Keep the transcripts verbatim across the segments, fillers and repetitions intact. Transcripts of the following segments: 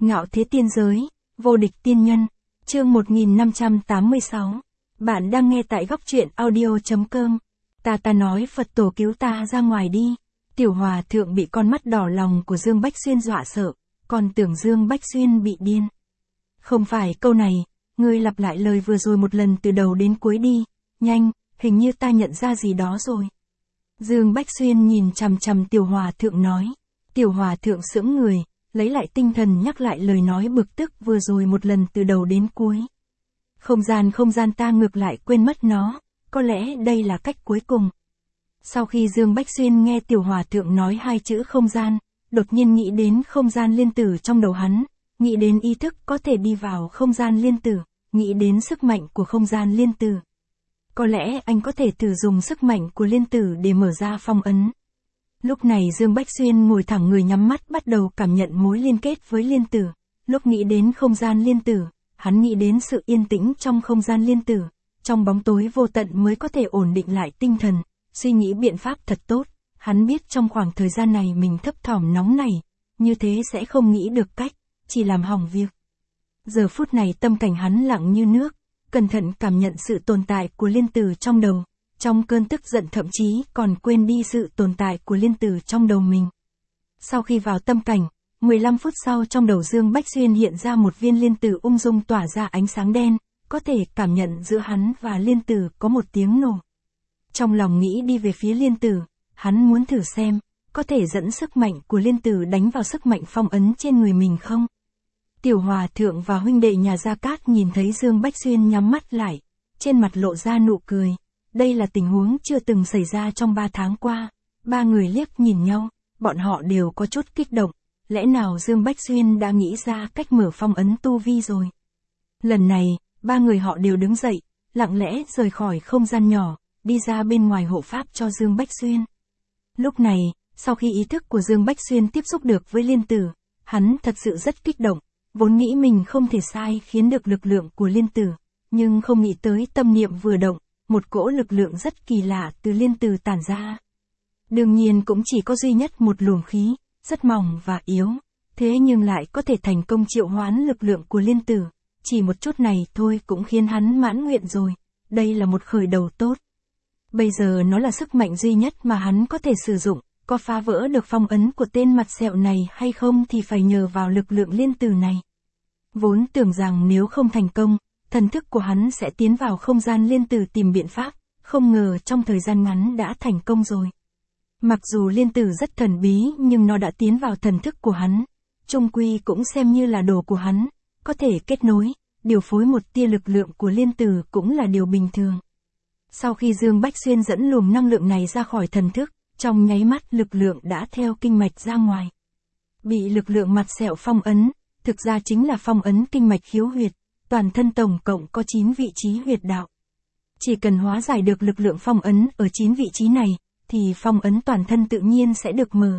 Ngạo thế tiên giới, vô địch tiên nhân, chương một nghìn năm trăm tám mươi sáu. Bạn đang nghe tại góc truyện audio.com. Ta ta nói Phật tổ cứu ta ra ngoài đi. Tiểu hòa thượng bị con mắt đỏ lòng của Dương Bách Xuyên dọa sợ, còn tưởng Dương Bách Xuyên bị điên. Không phải câu này, ngươi lặp lại lời vừa rồi một lần từ đầu đến cuối đi, nhanh, hình như ta nhận ra gì đó rồi. Dương Bách Xuyên nhìn chằm chằm tiểu hòa thượng nói. Tiểu hòa thượng sững người, lấy lại tinh thần nhắc lại lời nói bực tức vừa rồi một lần từ đầu đến cuối. Không gian không gian ta ngược lại quên mất nó, có lẽ đây là cách cuối cùng. Sau khi Dương Bách Xuyên nghe tiểu hòa thượng nói hai chữ không gian, đột nhiên nghĩ đến không gian liên tử trong đầu hắn, nghĩ đến ý thức có thể đi vào không gian liên tử, nghĩ đến sức mạnh của không gian liên tử. Có lẽ anh có thể thử dùng sức mạnh của liên tử để mở ra phong ấn. Lúc này Dương Bách Xuyên ngồi thẳng người nhắm mắt bắt đầu cảm nhận mối liên kết với liên tử. Lúc nghĩ đến không gian liên tử, hắn nghĩ đến sự yên tĩnh trong không gian liên tử. Trong bóng tối vô tận mới có thể ổn định lại tinh thần, suy nghĩ biện pháp thật tốt. Hắn biết trong khoảng thời gian này mình thấp thỏm nóng nảy, như thế sẽ không nghĩ được cách, chỉ làm hỏng việc. Giờ phút này tâm cảnh hắn lặng như nước, cẩn thận cảm nhận sự tồn tại của liên tử trong đầu. Trong cơn tức giận thậm chí còn quên đi sự tồn tại của liên tử trong đầu mình. Sau khi vào tâm cảnh, mười lăm phút sau trong đầu Dương Bách Xuyên hiện ra một viên liên tử ung dung tỏa ra ánh sáng đen, có thể cảm nhận giữa hắn và liên tử có một tiếng nổ. Trong lòng nghĩ đi về phía liên tử, hắn muốn thử xem, có thể dẫn sức mạnh của liên tử đánh vào sức mạnh phong ấn trên người mình không? Tiểu hòa thượng và huynh đệ nhà Gia Cát nhìn thấy Dương Bách Xuyên nhắm mắt lại, trên mặt lộ ra nụ cười. Đây là tình huống chưa từng xảy ra trong ba tháng qua. Ba người liếc nhìn nhau, bọn họ đều có chút kích động. Lẽ nào Dương Bách Xuyên đã nghĩ ra cách mở phong ấn tu vi rồi? Lần này, ba người họ đều đứng dậy, lặng lẽ rời khỏi không gian nhỏ, đi ra bên ngoài hộ pháp cho Dương Bách Xuyên. Lúc này, sau khi ý thức của Dương Bách Xuyên tiếp xúc được với liên tử, hắn thật sự rất kích động, vốn nghĩ mình không thể sai khiến được lực lượng của liên tử, nhưng không nghĩ tới tâm niệm vừa động. Một cỗ lực lượng rất kỳ lạ từ liên tử tản ra. Đương nhiên cũng chỉ có duy nhất một luồng khí, rất mỏng và yếu, thế nhưng lại có thể thành công triệu hoán lực lượng của liên tử. Chỉ một chút này thôi cũng khiến hắn mãn nguyện rồi, đây là một khởi đầu tốt. Bây giờ nó là sức mạnh duy nhất mà hắn có thể sử dụng, có phá vỡ được phong ấn của tên mặt sẹo này hay không thì phải nhờ vào lực lượng liên tử này. Vốn tưởng rằng nếu không thành công, thần thức của hắn sẽ tiến vào không gian liên tử tìm biện pháp, không ngờ trong thời gian ngắn đã thành công rồi. Mặc dù liên tử rất thần bí nhưng nó đã tiến vào thần thức của hắn, chung quy cũng xem như là đồ của hắn, có thể kết nối, điều phối một tia lực lượng của liên tử cũng là điều bình thường. Sau khi Dương Bách Xuyên dẫn luồng năng lượng này ra khỏi thần thức, trong nháy mắt lực lượng đã theo kinh mạch ra ngoài. Bị lực lượng mặt sẹo phong ấn, thực ra chính là phong ấn kinh mạch khiếu huyệt. Toàn thân tổng cộng có chín vị trí huyệt đạo. Chỉ cần hóa giải được lực lượng phong ấn ở chín vị trí này, thì phong ấn toàn thân tự nhiên sẽ được mở.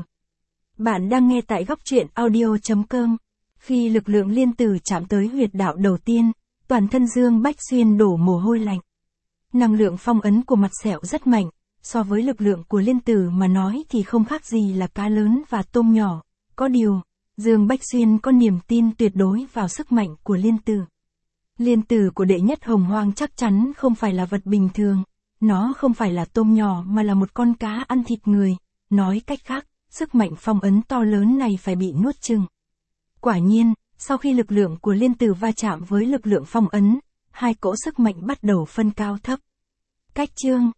Bạn đang nghe tại góc truyện audio.com. Khi lực lượng liên tử chạm tới huyệt đạo đầu tiên, toàn thân Dương Bách Xuyên đổ mồ hôi lạnh. Năng lượng phong ấn của mặt sẹo rất mạnh, so với lực lượng của liên tử mà nói thì không khác gì là cá lớn và tôm nhỏ. Có điều, Dương Bách Xuyên có niềm tin tuyệt đối vào sức mạnh của liên tử. Liên tử của đệ nhất hồng hoang chắc chắn không phải là vật bình thường, nó không phải là tôm nhỏ mà là một con cá ăn thịt người, nói cách khác, sức mạnh phong ấn to lớn này phải bị nuốt chửng. Quả nhiên, sau khi lực lượng của liên tử va chạm với lực lượng phong ấn, hai cỗ sức mạnh bắt đầu phân cao thấp. Cách chương